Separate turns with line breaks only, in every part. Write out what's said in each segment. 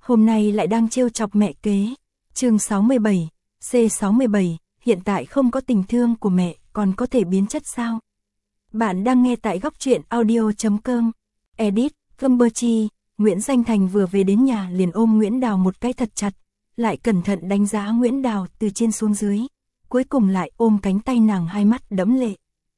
hôm nay lại đang trêu chọc mẹ kế. Chương 67, C67, hiện tại không có tình thương của mẹ, còn có thể biến chất sao? Bạn đang nghe tại góc truyện audio.com. Edit, Gumberchi. Nguyễn Danh Thành vừa về đến nhà liền ôm Nguyễn Đào một cái thật chặt, lại cẩn thận đánh giá Nguyễn Đào từ trên xuống dưới, cuối cùng lại ôm cánh tay nàng, hai mắt đẫm lệ.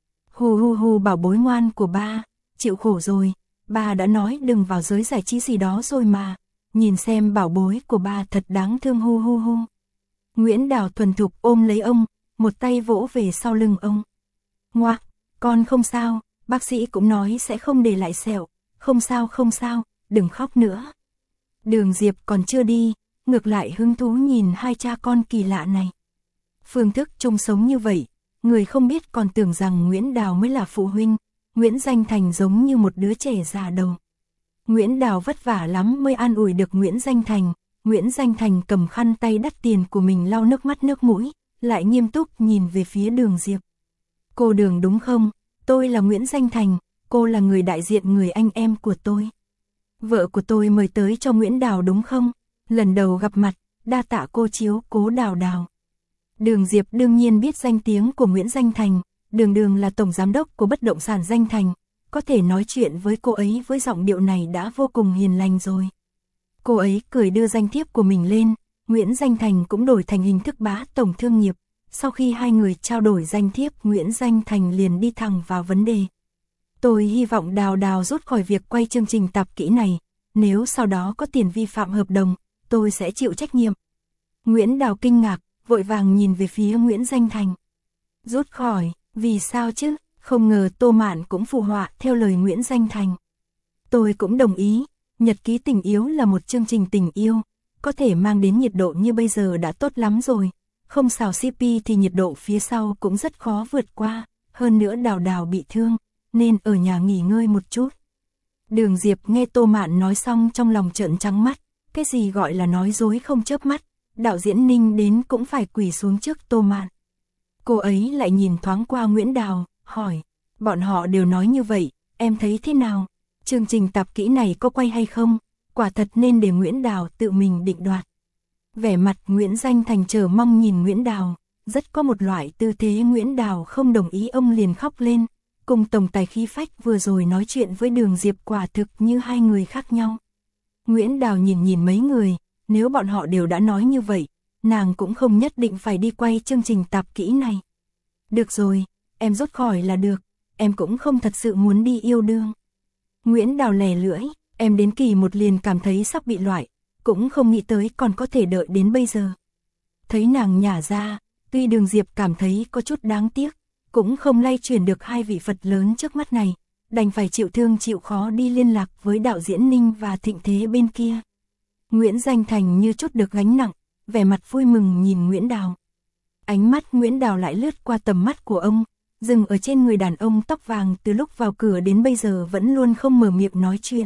Hù hù hù, bảo bối ngoan của ba, chịu khổ rồi, ba đã nói đừng vào giới giải trí gì đó rồi mà, nhìn xem bảo bối của ba thật đáng thương, hu hu hu. Nguyễn Đào thuần thục ôm lấy ông, một tay vỗ về sau lưng ông. Ngoác, con không sao, bác sĩ cũng nói sẽ không để lại sẹo, không sao, đừng khóc nữa. Đường Diệp còn chưa đi, ngược lại hứng thú nhìn hai cha con kỳ lạ này. Phương thức chung sống như vậy, người không biết còn tưởng rằng Nguyễn Đào mới là phụ huynh, Nguyễn Danh Thành giống như một đứa trẻ già đầu. Nguyễn Đào vất vả lắm mới an ủi được Nguyễn Danh Thành. Nguyễn Danh Thành cầm khăn tay đắt tiền của mình lau nước mắt nước mũi, lại nghiêm túc nhìn về phía Đường Diệp. Cô Đường đúng không? Tôi là Nguyễn Danh Thành, cô là người đại diện người anh em của tôi. Vợ của tôi mời tới cho Nguyễn Đào đúng không? Lần đầu gặp mặt, đa tạ cô chiếu cố Đào Đào. Đường Diệp đương nhiên biết danh tiếng của Nguyễn Danh Thành, Đường là tổng giám đốc của bất động sản Danh Thành, có thể nói chuyện với cô ấy với giọng điệu này đã vô cùng hiền lành rồi. Cô ấy cười đưa danh thiếp của mình lên, Nguyễn Danh Thành cũng đổi thành hình thức bá tổng thương nghiệp. Sau khi hai người trao đổi danh thiếp, Nguyễn Danh Thành liền đi thẳng vào vấn đề. Tôi hy vọng Đào Đào rút khỏi việc quay chương trình tạp kỹ này, nếu sau đó có tiền vi phạm hợp đồng, tôi sẽ chịu trách nhiệm. Nguyễn Đào kinh ngạc, vội vàng nhìn về phía Nguyễn Danh Thành. Rút khỏi, vì sao chứ? Không ngờ Tô Mạn cũng phù họa theo lời Nguyễn Danh Thành. Tôi cũng đồng ý. Nhật ký tình yêu là một chương trình tình yêu, có thể mang đến nhiệt độ như bây giờ đã tốt lắm rồi, không xào CP thì nhiệt độ phía sau cũng rất khó vượt qua, hơn nữa Đào Đào bị thương, nên ở nhà nghỉ ngơi một chút. Đường Diệp nghe Tô Mạn nói xong trong lòng trợn trắng mắt, cái gì gọi là nói dối không chớp mắt, đạo diễn Ninh đến cũng phải quỳ xuống trước Tô Mạn. Cô ấy lại nhìn thoáng qua Nguyễn Đào, hỏi, bọn họ đều nói như vậy, em thấy thế nào? Chương trình tạp kỹ này có quay hay không? Quả thật nên để Nguyễn Đào tự mình định đoạt. Vẻ mặt Nguyễn Danh Thành chờ mong nhìn Nguyễn Đào, rất có một loại tư thế Nguyễn Đào không đồng ý ông liền khóc lên, cùng tổng tài khí phách vừa rồi nói chuyện với Đường Diệp quả thực như hai người khác nhau. Nguyễn Đào nhìn mấy người, nếu bọn họ đều đã nói như vậy, nàng cũng không nhất định phải đi quay chương trình tạp kỹ này. Được rồi, em rút khỏi là được, em cũng không thật sự muốn đi yêu đương. Nguyễn Đào lè lưỡi, em đến kỳ 1 liền cảm thấy sắp bị loại, cũng không nghĩ tới còn có thể đợi đến bây giờ. Thấy nàng nhả ra, tuy Đường Diệp cảm thấy có chút đáng tiếc, cũng không lay chuyển được hai vị Phật lớn trước mắt này, đành phải chịu thương chịu khó đi liên lạc với đạo diễn Ninh và Thịnh Thế bên kia. Nguyễn Danh Thành như chút được gánh nặng, vẻ mặt vui mừng nhìn Nguyễn Đào. Ánh mắt Nguyễn Đào lại lướt qua tầm mắt của ông, dừng ở trên người đàn ông tóc vàng từ lúc vào cửa đến bây giờ vẫn luôn không mở miệng nói chuyện.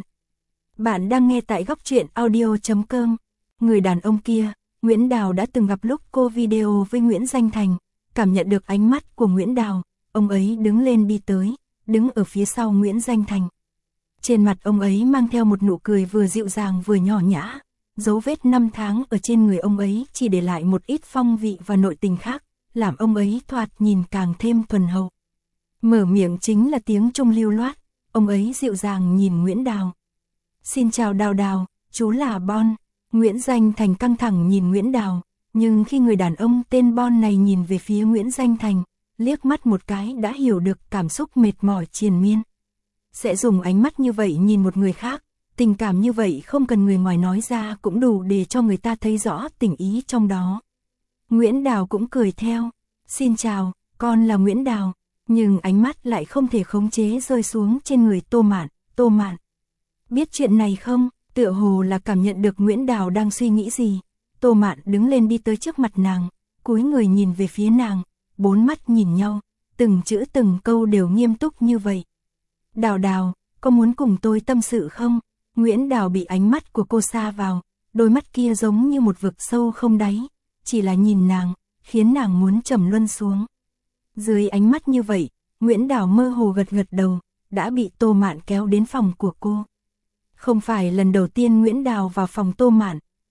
Bạn đang nghe tại góc truyện audio.com. Người đàn ông kia, Nguyễn Đào đã từng gặp lúc cô video với Nguyễn Danh Thành, cảm nhận được ánh mắt của Nguyễn Đào, ông ấy đứng lên đi tới, đứng ở phía sau Nguyễn Danh Thành. Trên mặt ông ấy mang theo một nụ cười vừa dịu dàng vừa nhỏ nhã, dấu vết 5 tháng ở trên người ông ấy chỉ để lại một ít phong vị và nội tình khác, làm ông ấy thoạt nhìn càng thêm thuần hậu. Mở miệng chính là tiếng Trung lưu loát, ông ấy dịu dàng nhìn Nguyễn Đào. Xin chào Đào Đào, chú là Bon. Nguyễn Danh Thành căng thẳng nhìn Nguyễn Đào, nhưng khi người đàn ông tên Bon này nhìn về phía Nguyễn Danh Thành, liếc mắt một cái đã hiểu được cảm xúc mệt mỏi triền miên. Sẽ dùng ánh mắt như vậy nhìn một người khác, tình cảm như vậy không cần người ngoài nói ra cũng đủ để cho người ta thấy rõ tình ý trong đó. Nguyễn Đào cũng cười theo, xin chào, con là Nguyễn Đào, nhưng ánh mắt lại không thể khống chế rơi xuống trên người Tô Mạn. Biết chuyện này không? Tựa hồ là cảm nhận được Nguyễn Đào đang suy nghĩ gì. Tô Mạn đứng lên đi tới trước mặt nàng, cúi người nhìn về phía nàng, bốn mắt nhìn nhau, từng chữ từng câu đều nghiêm túc như vậy. Đào Đào, có muốn cùng tôi tâm sự không? Nguyễn Đào bị ánh mắt của cô sa vào, đôi mắt kia giống như một vực sâu không đáy, chỉ là nhìn nàng, khiến nàng muốn trầm luân xuống. Dưới ánh mắt như vậy, Nguyễn Đào mơ hồ gật đầu, đã bị Tô Mạn kéo đến phòng của cô. Không phải lần đầu tiên Nguyễn Đào vào phòng Tô Mạn,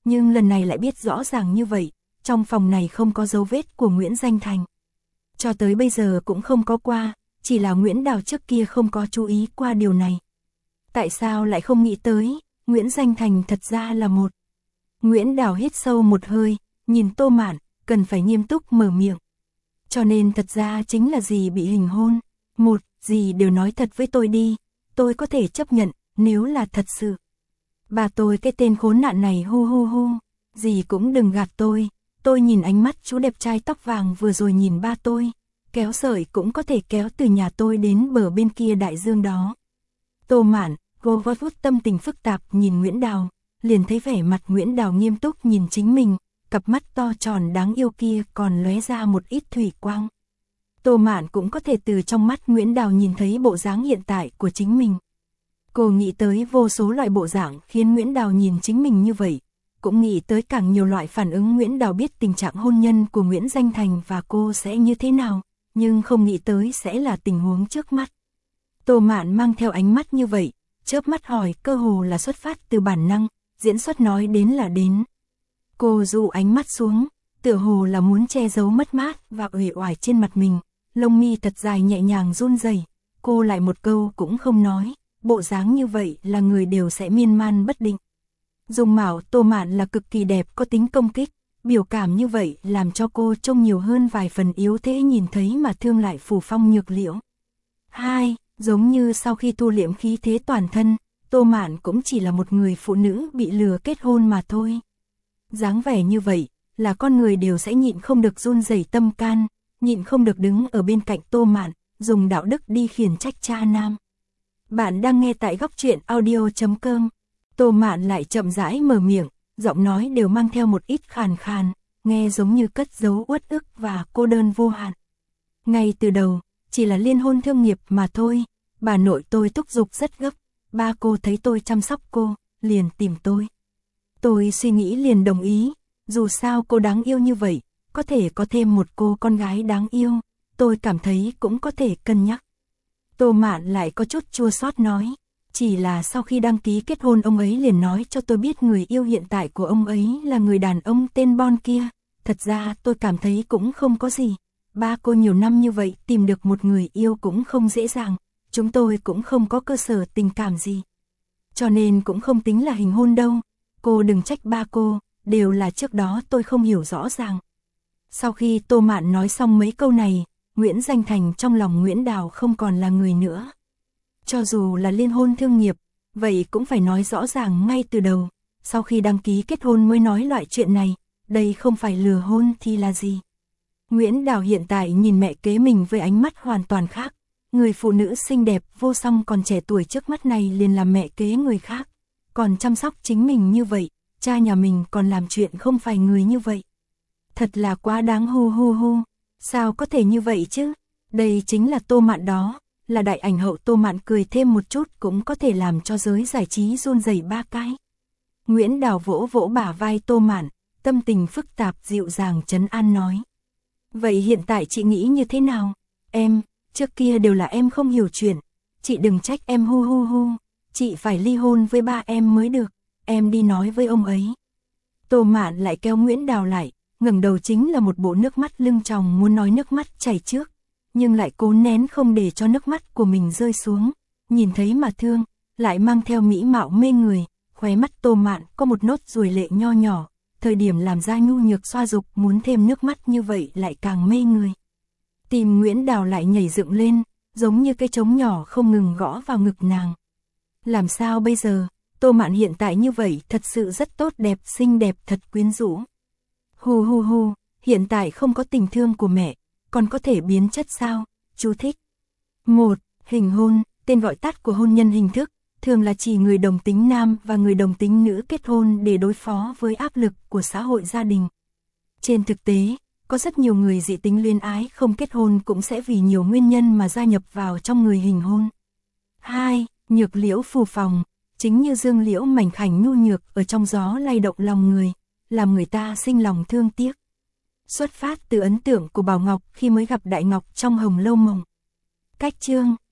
nhưng lần này lại biết rõ ràng như vậy, trong phòng này không có dấu vết của Nguyễn Danh Thành. Cho tới bây giờ cũng không có qua, chỉ là Nguyễn Đào trước kia không có chú ý qua điều này. Tại sao lại không nghĩ tới, Nguyễn Danh Thành thật ra là một. Nguyễn Đào hít sâu một hơi, nhìn Tô Mạn, cần phải nghiêm túc mở miệng. Cho nên thật ra chính là dì bị hình hôn. Một, dì đều nói thật với tôi đi, tôi có thể chấp nhận, nếu là thật sự. Bà tôi cái tên khốn nạn này hu hu hu, dì cũng đừng gạt tôi nhìn ánh mắt chú đẹp trai tóc vàng vừa rồi nhìn ba tôi, kéo sợi cũng có thể kéo từ nhà tôi đến bờ bên kia đại dương đó. Tô Mạn, cô vót vút tâm tình phức tạp nhìn Nguyễn Đào, liền thấy vẻ mặt Nguyễn Đào nghiêm túc nhìn chính mình, cặp mắt to tròn đáng yêu kia còn lóe ra một ít thủy quang. Tô Mạn cũng có thể từ trong mắt Nguyễn Đào nhìn thấy bộ dáng hiện tại của chính mình. Cô nghĩ tới vô số loại bộ dạng khiến Nguyễn Đào nhìn chính mình như vậy, cũng nghĩ tới càng nhiều loại phản ứng Nguyễn Đào biết tình trạng hôn nhân của Nguyễn Danh Thành và cô sẽ như thế nào, nhưng không nghĩ tới sẽ là tình huống trước mắt. Tô Mạn mang theo ánh mắt như vậy, chớp mắt hỏi cơ hồ là xuất phát từ bản năng, diễn xuất nói đến là đến. Cô dụ ánh mắt xuống, tựa hồ là muốn che giấu mất mát và uể oải trên mặt mình, lông mi thật dài nhẹ nhàng run rẩy. Cô lại một câu cũng không nói, bộ dáng như vậy là người đều sẽ miên man bất định. Dung mạo Tô Mạn là cực kỳ đẹp, có tính công kích, biểu cảm như vậy làm cho cô trông nhiều hơn vài phần yếu thế, nhìn thấy mà thương lại phủ phong nhược liễu. Hai, giống như sau khi thu liễm khí thế toàn thân, Tô Mạn cũng chỉ là một người phụ nữ bị lừa kết hôn mà thôi. Dáng vẻ như vậy, là con người đều sẽ nhịn không được run rẩy tâm can, nhịn không được đứng ở bên cạnh Tô Mạn, dùng đạo đức đi khiển trách cha nam. Bạn đang nghe tại góc truyện audio.com. Tô Mạn lại chậm rãi mở miệng, giọng nói đều mang theo một ít khàn khàn, nghe giống như cất giấu uất ức và cô đơn vô hạn. Ngay từ đầu, chỉ là liên hôn thương nghiệp mà thôi, bà nội tôi thúc giục rất gấp, ba cô thấy tôi chăm sóc cô, liền tìm tôi. Tôi suy nghĩ liền đồng ý, dù sao cô đáng yêu như vậy, có thể có thêm một cô con gái đáng yêu, tôi cảm thấy cũng có thể cân nhắc. Tô Mạn lại có chút chua xót nói, chỉ là sau khi đăng ký kết hôn ông ấy liền nói cho tôi biết người yêu hiện tại của ông ấy là người đàn ông tên Bon kia, thật ra tôi cảm thấy cũng không có gì, ba cô nhiều năm như vậy tìm được một người yêu cũng không dễ dàng, chúng tôi cũng không có cơ sở tình cảm gì. Cho nên cũng không tính là hình hôn đâu, cô đừng trách ba cô, đều là trước đó tôi không hiểu rõ ràng. Sau khi Tô Mạn nói xong mấy câu này, Nguyễn Danh Thành trong lòng Nguyễn Đào không còn là người nữa. Cho dù là liên hôn thương nghiệp, vậy cũng phải nói rõ ràng ngay từ đầu, sau khi đăng ký kết hôn mới nói loại chuyện này, đây không phải lừa hôn thì là gì. Nguyễn Đào hiện tại nhìn mẹ kế mình với ánh mắt hoàn toàn khác, người phụ nữ xinh đẹp vô song còn trẻ tuổi trước mắt này liền làm mẹ kế người khác, còn chăm sóc chính mình như vậy, cha nhà mình còn làm chuyện không phải người như vậy. Thật là quá đáng hu hu hu, sao có thể như vậy chứ, đây chính là Tô Mạn đó, là đại ảnh hậu. Tô Mạn cười thêm một chút cũng có thể làm cho giới giải trí run rẩy ba cái. Nguyễn Đào vỗ vỗ bả vai Tô Mạn, tâm tình phức tạp dịu dàng trấn an nói. Vậy hiện tại chị nghĩ như thế nào? Em, trước kia đều là em không hiểu chuyện, chị đừng trách em hu hu hu, chị phải ly hôn với ba em mới được, em đi nói với ông ấy. Tô Mạn lại kéo Nguyễn Đào lại, ngẩng đầu chính là một bộ nước mắt lưng tròng muốn nói nước mắt chảy trước, nhưng lại cố nén không để cho nước mắt của mình rơi xuống, nhìn thấy mà thương, lại mang theo mỹ mạo mê người, khóe mắt Tô Mạn có một nốt ruồi lệ nho nhỏ, thời điểm làm ra nhu nhược xoa dục muốn thêm nước mắt như vậy lại càng mê người. Tim Nguyễn Đào lại nhảy dựng lên, giống như cái trống nhỏ không ngừng gõ vào ngực nàng. Làm sao bây giờ, Tô Mạn hiện tại như vậy thật sự rất tốt đẹp, xinh đẹp thật quyến rũ. Hu hu hu, hiện tại không có tình thương của mẹ, còn có thể biến chất sao? Chú thích. 1. Hình hôn, tên gọi tắt của hôn nhân hình thức, thường là chỉ người đồng tính nam và người đồng tính nữ kết hôn để đối phó với áp lực của xã hội gia đình. Trên thực tế, có rất nhiều người dị tính luyến ái không kết hôn cũng sẽ vì nhiều nguyên nhân mà gia nhập vào trong người hình hôn. 2. Nhược liễu phù phòng, chính như dương liễu mảnh khảnh nhu nhược ở trong gió lay động lòng người, làm người ta sinh lòng thương tiếc. Xuất phát từ ấn tượng của Bảo Ngọc khi mới gặp Đại Ngọc trong Hồng Lâu Mộng. Cách chương